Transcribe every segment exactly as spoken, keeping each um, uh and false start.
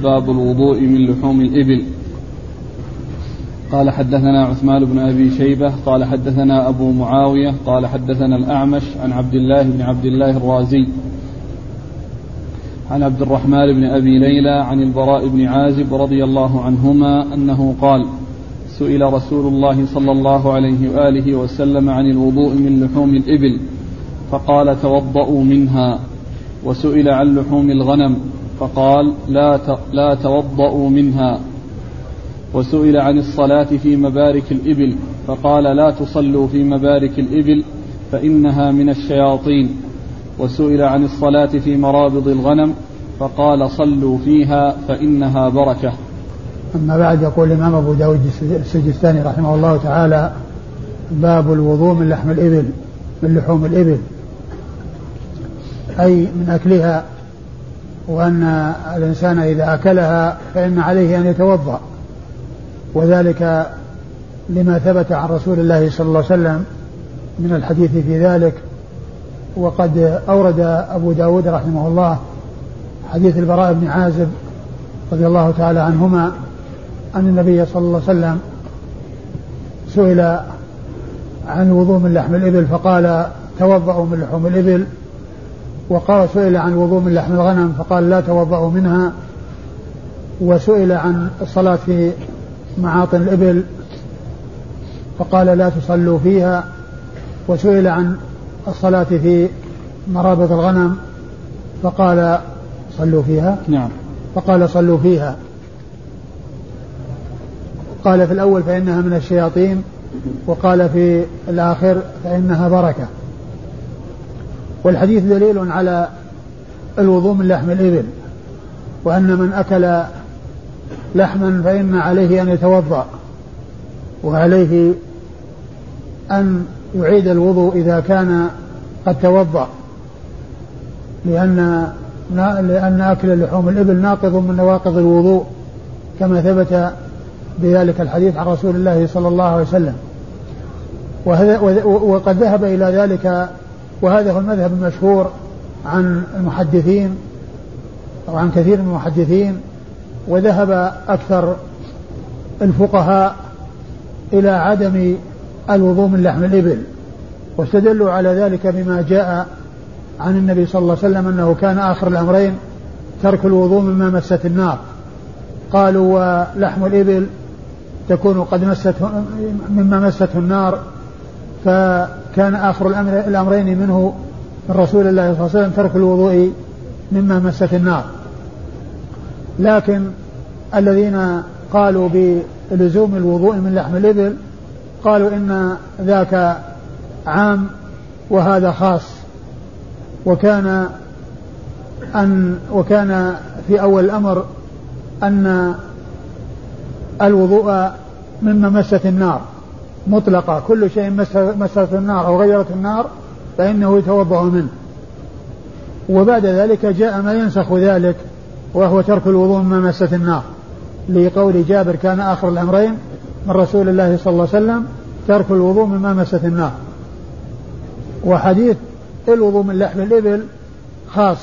باب الوضوء من لحوم الإبل. قال حدثنا عثمان بن أبي شيبة قال حدثنا أبو معاوية قال حدثنا الأعمش عن عبد الله بن عبد الله الرازي عن عبد الرحمن بن أبي ليلى عن البراء بن عازب رضي الله عنهما أنه قال: سئل رسول الله صلى الله عليه وآله وسلم عن الوضوء من لحوم الإبل فقال: توضؤوا منها. وسئل عن لحوم الغنم فقال: لا لا توضؤوا منها. وسئل عن الصلاة في مبارك الإبل فقال: لا تصلوا في مبارك الإبل فإنها من الشياطين. وسئل عن الصلاة في مرابض الغنم فقال: صلوا فيها فإنها بركة. أما بعد، يقول الإمام أبو داود السجستاني رحمه الله تعالى: باب الوضوء من لحم الإبل، من لحوم الإبل، أي من أكلها، وأن الإنسان إذا أكلها فإن عليه أن يتوضأ، وذلك لما ثبت عن رسول الله صلى الله عليه وسلم من الحديث في ذلك. وقد أورد أبو داود رحمه الله حديث البراء بن عازب رضي الله تعالى عنهما أن النبي صلى الله عليه وسلم سئل عن الوضوء من لحم الإبل فقال: توضأوا من لحوم الإبل. وقال سئل عن الوضوء من لحم الغنم فقال: لا توضأوا منها. وسئل عن الصلاة في معاطن الإبل فقال: لا تصلوا فيها. وسئل عن الصلاة في مرابض الغنم فقال: صلوا فيها. نعم. فقال: صلوا فيها. قال في الأول: فإنها من الشياطين، وقال في الآخر: فإنها بركة. والحديث دليل على الوضوء من لحم الإبل، وأن من أكل لحما فإن عليه أن يتوضأ، وعليه أن يعيد الوضوء إذا كان قد توضأ، لأن لأن أكل لحوم الإبل ناقض من نواقض الوضوء، كما ثبت بذلك الحديث عن رسول الله صلى الله عليه وسلم. وقد ذهب إلى ذلك، وهذا هو المذهب المشهور عن المحدثين أو عن كثير من المحدثين، وذهب أكثر الفقهاء إلى عدم الوضوء من لحم الإبل، واستدلوا على ذلك بما جاء عن النبي صلى الله عليه وسلم أنه كان آخر الأمرين ترك الوضوء مما مست النار. قالوا: ولحم الإبل تكون قد مسته مما مسته النار، فكان آخر الأمر الأمرين منه من رسول الله صلى الله عليه وسلم ترك الوضوء مما مست النار. لكن الذين قالوا بلزوم الوضوء من لحم الإبل قالوا إن ذاك عام وهذا خاص، وكان أن وكان في أول الأمر أن الوضوء مما مست النار مطلقة، كل شيء مست النار أو غيرت النار فإنه يتوضأ منه. وبعد ذلك جاء ما ينسخ ذلك، وهو ترك الوضوء مما مست النار، لقول جابر: كان آخر الأمرين من رسول الله صلى الله عليه وسلم ترك الوضوء مما مست النار. وحديث الوضوء من لحم الإبل خاص،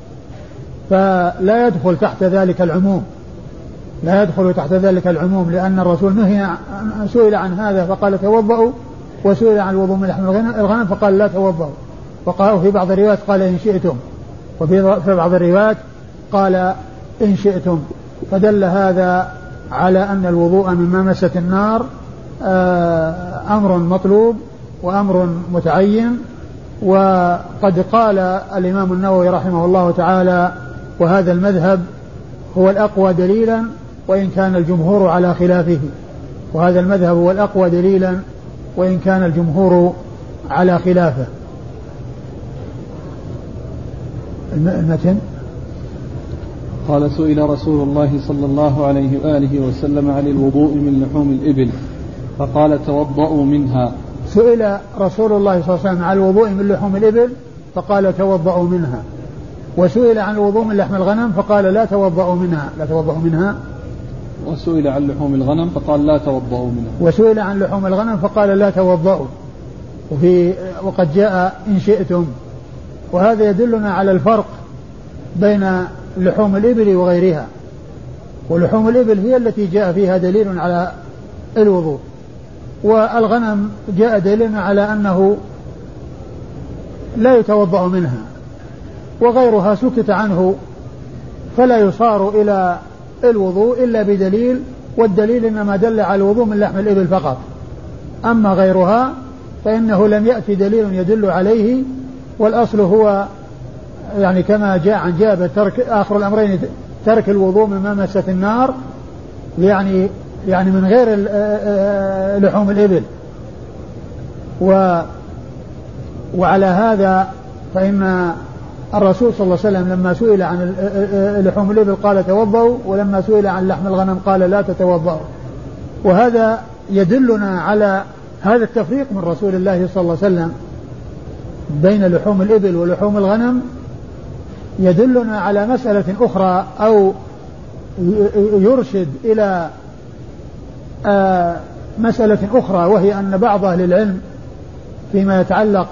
فلا يدخل تحت ذلك العموم، لا يدخل تحت ذلك العموم، لأن الرسول نهي، سئل عن هذا فقال: توضأوا، وسئل عن الوضوء من لحم الغنم فقال: لا توضأوا. وقالوا في بعض الروايات قال: إن شئتم، وفي بعض الروايات قال: إن شئتم. فدل هذا على أن الوضوء مما مست النار أمر مطلوب وأمر متعين. وقد قال الإمام النووي رحمه الله تعالى: وهذا المذهب هو الأقوى دليلا وإن كان الجمهور على خلافه. وهذا المذهب هو الأقوى دليلا وإن كان الجمهور على خلافه. المتن: قال: سئل رسول الله صلى الله عليه وآله وسلم عن الوضوء من لحوم الإبل فقال: توضؤوا منها. سئل رسول الله صلى الله عليه وسلم عن الوضوء من لحوم الإبل فقال: توضؤوا منها. وسئل عن الوضوء من لحم الغنم فقال: لا توضؤوا منها. لا توضؤوا منها. وسئل عن لحوم الغنم فقال: لا توضؤوا منها. وسئل عن لحوم الغنم فقال: لا توضؤوا. وفي وقد جاء: إن شئتم. وهذا يدلنا على الفرق بين لحوم الإبل وغيرها، ولحوم الإبل هي التي جاء فيها دليل على الوضوء، والغنم جاء دليل على أنه لا يتوضأ منها، وغيرها سكت عنه فلا يصار إلى الوضوء إلا بدليل، والدليل إنما دل على الوضوء من لحم الإبل فقط. أما غيرها فإنه لم يأتي دليل يدل عليه، والأصل هو يعني كما جاء عن جابر ترك آخر الأمرين ترك الوضوء مما مست النار، يعني يعني من غير لحوم الإبل. و وعلى هذا فإن الرسول صلى الله عليه وسلم لما سئل عن لحوم الإبل قال توضأوا، ولما سئل عن لحم الغنم قال لا تتوضأوا. وهذا يدلنا على هذا التفريق من رسول الله صلى الله عليه وسلم بين لحوم الإبل ولحوم الغنم، يدلنا على مسألة أخرى أو يرشد إلى مسألة أخرى، وهي أن بعض أهل العلم فيما يتعلق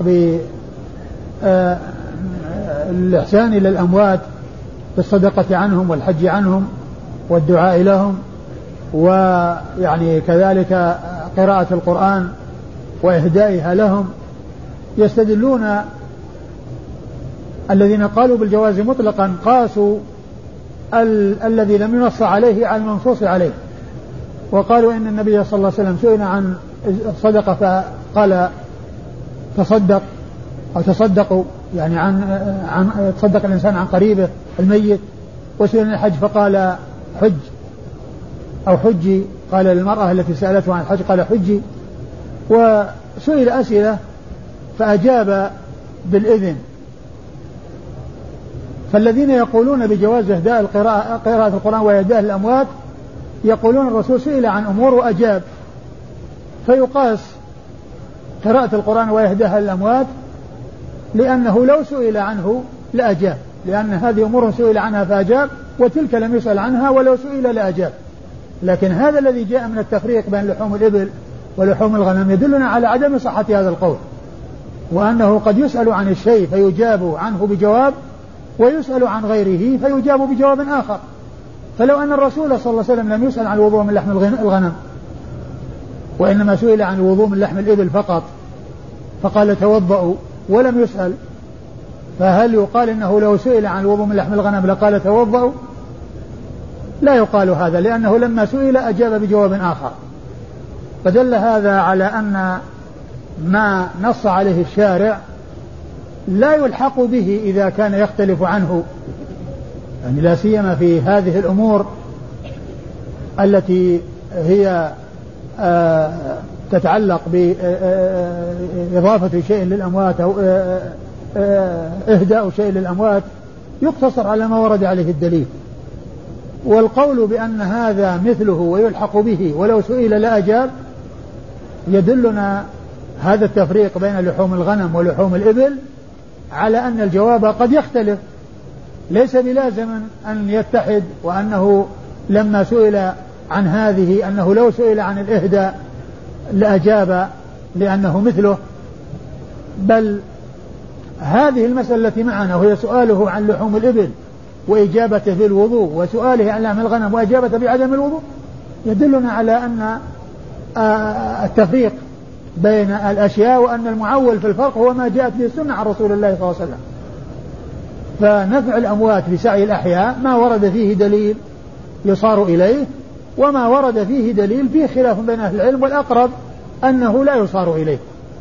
بالإحسان إلى الأموات بالصدقة عنهم والحج عنهم والدعاء لهم، ويعني كذلك قراءة القرآن وإهدائها لهم، يستدلون الذين قالوا بالجواز مطلقا قاسوا ال- الذي لم ينص عليه على المنصوص عليه، وقالوا إن النبي صلى الله عليه وسلم سئل عن الصدقة فقال تصدق أو تصدقوا، يعني عن عن تصدق الإنسان عن قريبه الميت، وسئل عن الحج فقال حج أو حجي، قال للمرأة التي سألته عن الحج قال حجي، وسئل أسئلة فأجاب بالإذن. فالذين يقولون بجواز إهداء القراءة قراءة القرآن وإهداء الأموات يقولون الرسول سئل عن أمور وأجاب، فيقاس قراءة القرآن وإهداء الأموات لأنه لو سئل عنه لأجاب، لأن هذه أمور سئل عنها فأجاب، وتلك لم يسأل عنها ولو سئل لأجاب. لكن هذا الذي جاء من التفريق بين لحوم الإبل ولحوم الغنم يدلنا على عدم صحة هذا القول، وأنه قد يسأل عن الشيء فيجاب عنه بجواب، ويسأل عن غيره فيجاب بجواب آخر. فلو أن الرسول صلى الله عليه وسلم لم يسأل عن الوضوء من لحم الغنم وإنما سئل عن الوضوء من لحم الإبل فقط فقال توضأوا ولم يسأل، فهل يقال إنه لو سئل عن الوضوء من لحم الغنم لقال توضأوا؟ لا يقال هذا، لأنه لما سئل أجاب بجواب آخر. فدل هذا على أن ما نص عليه الشارع لا يلحق به إذا كان يختلف عنه، يعني لا سيما في هذه الأمور التي هي آه تتعلق بإضافة شيء للأموات أو آه إهداء شيء للأموات، يقتصر على ما ورد عليه الدليل. والقول بأن هذا مثله ويلحق به ولو سئل لا أجاب يدلنا هذا التفريق بين لحوم الغنم ولحوم الإبل على أن الجواب قد يختلف، ليس بلازم أن يتحد، وأنه لما سئل عن هذه أنه لو سئل عن الإهداء لأجاب لأنه مثله، بل هذه المسألة التي معنا وهي سؤاله عن لحوم الإبل وإجابته بالوضوء، وسؤاله عن لحم الغنم وإجابته بعدم الوضوء، يدلنا على أن التفريق بين الأشياء وأن المعول في الفرق هو ما جاءت به السنة عن رسول الله صلى الله عليه وسلم. فنفع الأموات بسعي الأحياء ما ورد فيه دليل يصار إليه، وما ورد فيه دليل فيه خلاف بين أهل العلم، والأقرب أنه لا يصار إليه،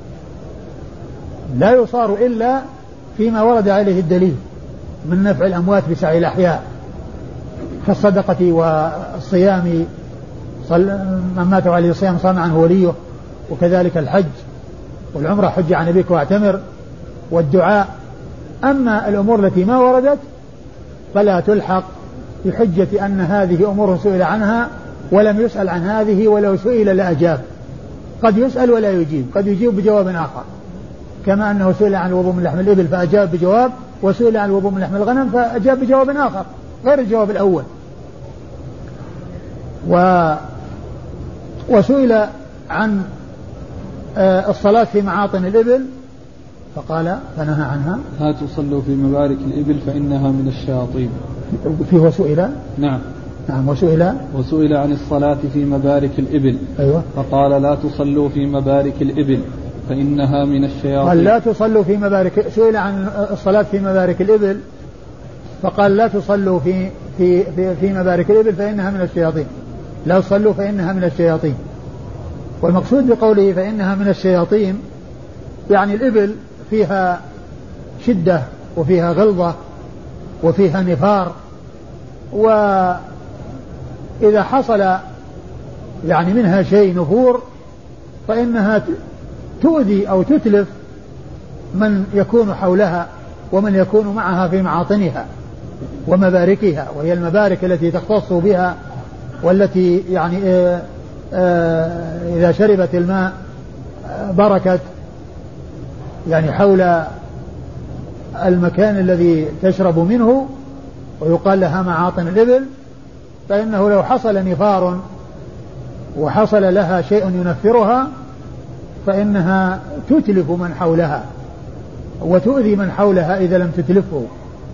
لا يصار إلا فيما ورد عليه الدليل من نفع الأموات بسعي الأحياء كالصدقة والصيام، من مات عليه الصيام صام عنه وليه، وكذلك الحج والعمرة حج عن أبيك واعتمر، والدعاء. أما الأمور التي ما وردت فلا تلحق بحجة أن هذه أمور سئل عنها ولم يسأل عن هذه، ولو سئل لأجاب. قد يسأل ولا يجيب، قد يجيب بجواب آخر، كما أنه سئل عن الوضوء من لحم الإبل فأجاب بجواب، وسئل عن الوضوء من لحم الغنم فأجاب بجواب آخر غير الجواب الأول. و وسئل عن الصلاة في معاطن الإبل فقال فنهى عنها، لا تصلوا في مبارك الإبل فإنها من الشياطين. فيه سئل نعم نعم. وسئل وسئل عن الصلاة في مبارك الإبل. أيوة. فقال لا تصلوا في مبارك الإبل فإنها من الشياطين. قال لا تصلوا في مبارك. سئل عن الصلاة في مبارك الإبل فقال لا تصلوا في في في, في مبارك الإبل فإنها من الشياطين. لا تصلوا فإنها من الشياطين. والمقصود بقوله فإنها من الشياطين يعني الإبل فيها شدة وفيها غلظة وفيها نفار، وإذا حصل يعني منها شيء نفور فإنها تؤذي أو تتلف من يكون حولها ومن يكون معها في معاطنها ومباركها، وهي المبارك التي تختص بها والتي يعني آآ آآ إذا شربت الماء بركت يعني حول المكان الذي تشرب منه، ويقال لها معاطن الإبل. فإنه لو حصل نفار وحصل لها شيء ينفرها فإنها تتلف من حولها وتؤذي من حولها إذا لم تتلفه.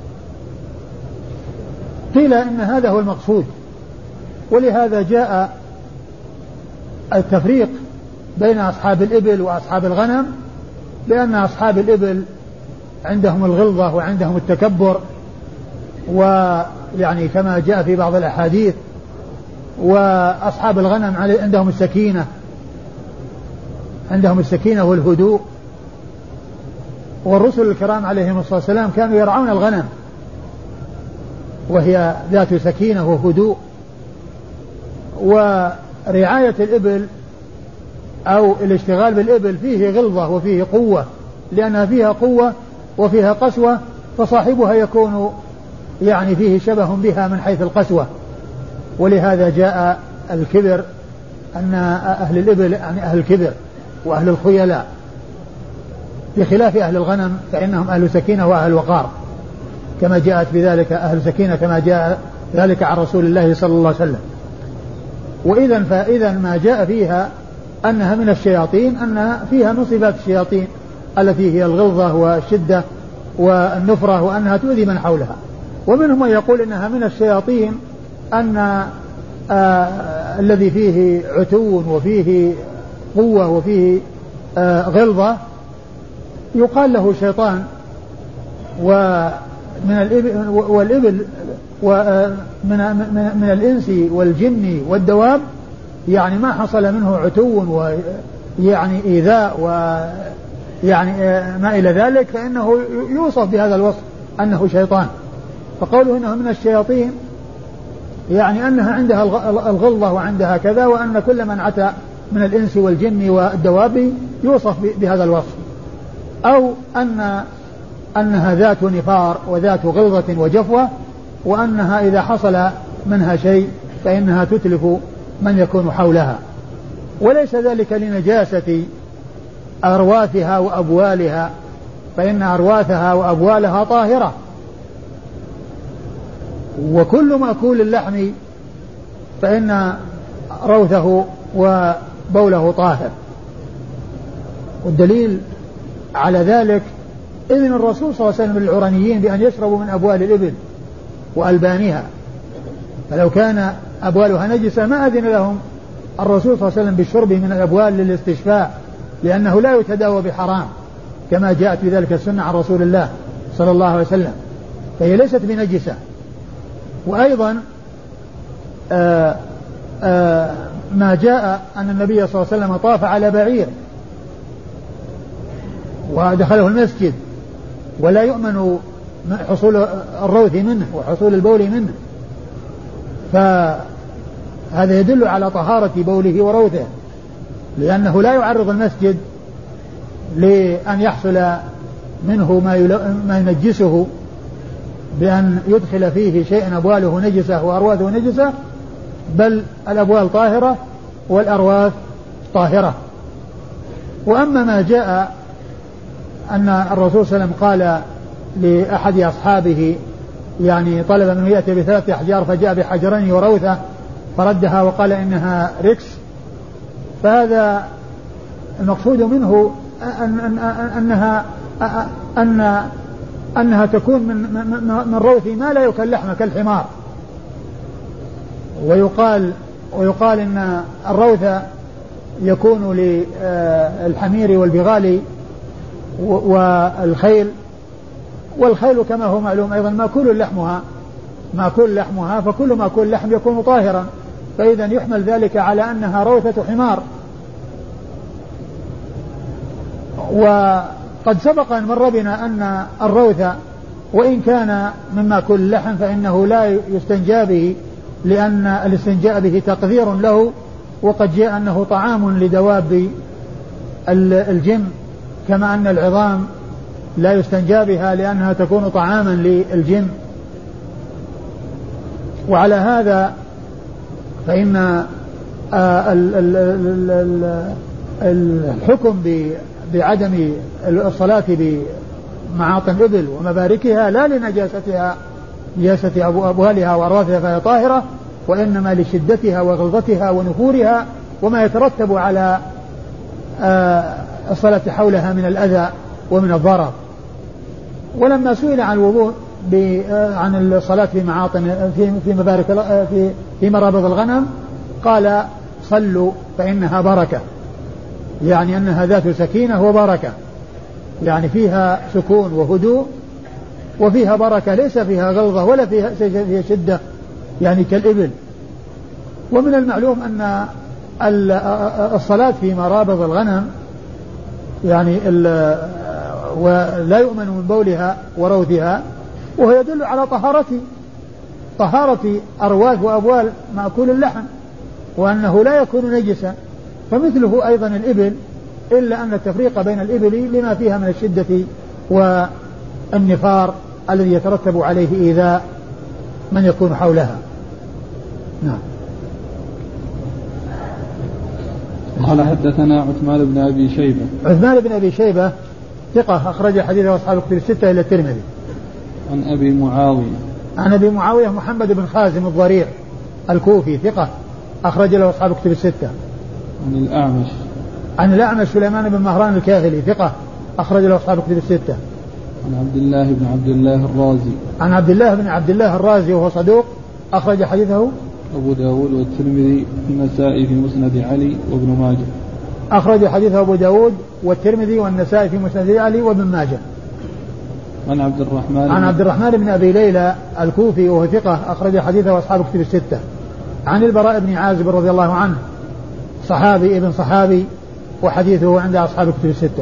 قيل إن هذا هو المقصود، ولهذا جاء التفريق بين أصحاب الإبل وأصحاب الغنم، لأن أصحاب الإبل عندهم الغلظة وعندهم التكبر، ويعني كما جاء في بعض الأحاديث، وأصحاب الغنم عندهم السكينة عندهم السكينة والهدوء. والرسل الكرام عليهم الصلاة والسلام كانوا يرعون الغنم وهي ذات سكينة وهدوء. ورعاية الإبل أو الاشتغال بالإبل فيه غلظة وفيه قوة، لأنها فيها قوة وفيها قسوة، فصاحبها يكون يعني فيه شبه بها من حيث القسوة. ولهذا جاء الكبر أن أهل الإبل يعني أهل الكبر وأهل الخيلاء، بخلاف أهل الغنم فإنهم أهل سكينة وأهل وقار، كما جاءت بذلك أهل سكينة كما جاء ذلك عن رسول الله صلى الله عليه وسلم. وإذا فإذا ما جاء فيها أنها من الشياطين أنها فيها من صفات الشياطين التي هي الغلظة والشدة والنفرة، وأنها تؤذي من حولها. ومنهم من يقول إنها من الشياطين أن آه الذي فيه عتو وفيه قوة وفيه آه غلظة يقال له شيطان. ومن الإبل والإبل ومن من, من الإنس والجن والدواب يعني ما حصل منه عتو ويعني إيذاء ويعني ما إلى ذلك فإنه يوصف بهذا الوصف أنه شيطان. فقوله إنه من الشياطين يعني أنها عندها الغلظة وعندها كذا، وأن كل من أتى من الإنس والجن والدواب يوصف بهذا الوصف، أو أن أنها ذات نفار وذات غلظة وجفوة، وأنها إذا حصل منها شيء فإنها تتلف من يكون حولها. وليس ذلك لنجاسة أرواثها وأبوالها، فإن أرواثها وأبوالها طاهرة، وكل مأكول اللحم فإن روثه وبوله طاهر. والدليل على ذلك إذن الرسول صلى الله عليه وسلم للعرنيين بأن يشربوا من أبوال الإبل وألبانها، فلو كان أبوالها نجسة ما أذن لهم الرسول صلى الله عليه وسلم بالشرب من الأبوال للاستشفاء، لأنه لا يتداوى بحرام كما جاءت بذلك السنة عن رسول الله صلى الله عليه وسلم، فهي ليست بنجسة. وأيضا آآ آآ ما جاء أن النبي صلى الله عليه وسلم طاف على بعير ودخله المسجد ولا يؤمن حصول الروث منه وحصول البول منه، فهذا يدل على طهارة بوله وروثه، لأنه لا يعرض المسجد لأن يحصل منه ما ينجسه بأن يدخل فيه شيئا أبواله نجسة وأرواثه نجسة، بل الأبوال طاهرة والأرواث طاهرة. وأما ما جاء أن الرسول صلى الله عليه وسلم قال لأحد أصحابه يعني طلب منه يأتي بثلاثة أحجار فجاء بحجرين وروثة فردها وقال إنها ركس، فهذا المقصود منه أن أن أنها أن أنها تكون من من روث ما لا يكل لحمه كالحمار، ويقال ويقال إن الروث يكون للحمير والبغال والخيل، والخيل كما هو معلوم أيضا مأكول لحمها مأكول لحمها فكل مأكول لحم يكون طاهرا، فإذا يحمل ذلك على أنها روثة حمار. وقد سبق أن مر بنا أن الروث وإن كان من مأكول اللحم فإنه لا يستنجى به، لأن الاستنجاء به تقدير له، وقد جاء أنه طعام لدواب الجن، كما أن العظام لا يستنجى بها لأنها تكون طعاما للجن. وعلى هذا فإن الحكم بعدم الصلاة بمعاطن الإبل ومباركها لا لنجاستها نجاسة أبوالها وأرواثها فهي طاهرة، وإنما لشدتها وغلظتها ونفورها وما يترتب على الصلاة حولها من الأذى ومن الضرر. ولما سئل عن الوضوء عن الصلاة في معاطن في في مبارك في في مرابض الغنم قال صلوا فإنها بركة، يعني أنها ذات سكينة وبركة، يعني فيها سكون وهدوء وفيها بركة، ليس فيها غلظة ولا فيها فيها شدة يعني كالإبل. ومن المعلوم أن الصلاة في مرابض الغنم يعني ولا يؤمن من بولها وروثها، وهو يدل على طهارة طهارة أرواث وأبوال مأكول اللحم، وأنه لا يكون نجسا. فمثله أيضا الإبل، إلا أن التفريق بين الإبل لما فيها من الشدة والنفار الذي يترتب عليه إيذاء من يكون حولها. نعم. قال حدثنا عثمان بن أبي شيبة. عثمان بن أبي شيبة ثقة أخرج حديثه أصحاب الكتب الستة إلى الترمذي. عن أبي معاوية. عن أبي معاوية محمد بن خازم الضرير الكوفي ثقة أخرج له أصحاب الكتب الستة. عن الأعمش. عن الأعمش سليمان بن مهران الكاهلي ثقة أخرج له أصحاب الكتب الستة. عن عبد الله بن عبد الله الرازي. عن عبد الله بن عبد الله الرازي وهو صدوق أخرج حديثه أبو داود والترمذي والنسائي في مسند علي وابن ماجه. أخرج حديثه أبو داود والترمذي والنسائي في مسند علي وابن ماجه. عن عبد الرحمن عن عبد الرحمن بن أبي ليلى الكوفي وهو ثقة أخرج حديثه أصحاب الكتب الستة. عن البراء بن عازب رضي الله عنه صحابي ابن صحابي وحديثه عند أصحاب الكتب الستة.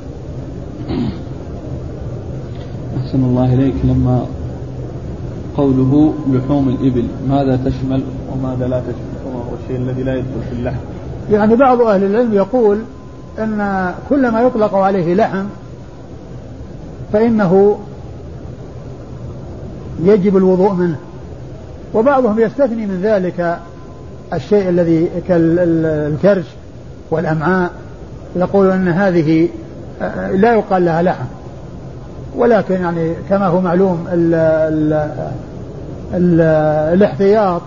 أحسن الله إليك. لما قوله لحوم الإبل ماذا تشمل وماذا لا تشمل، وما هو الشيء الذي لا يدخل في اللحم؟ يعني بعض أهل العلم يقول أن كل ما يطلق عليه لحم فإنه يجب الوضوء منه، وبعضهم يستثني من ذلك الشيء الذي كالكرش والأمعاء، يقول أن هذه لا يقال لها لحم، ولكن يعني كما هو معلوم ال ال ال الاحتياط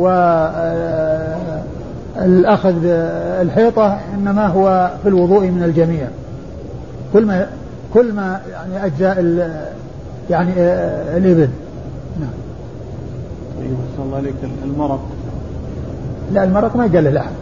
والأخذ الحيطة إنما هو في الوضوء من الجميع، كل ما كل ما يعني أجزاء يعني الإبل. نعم. طيب صلى الله عليك. المرق؟ لا المرق ما يقال له لحم،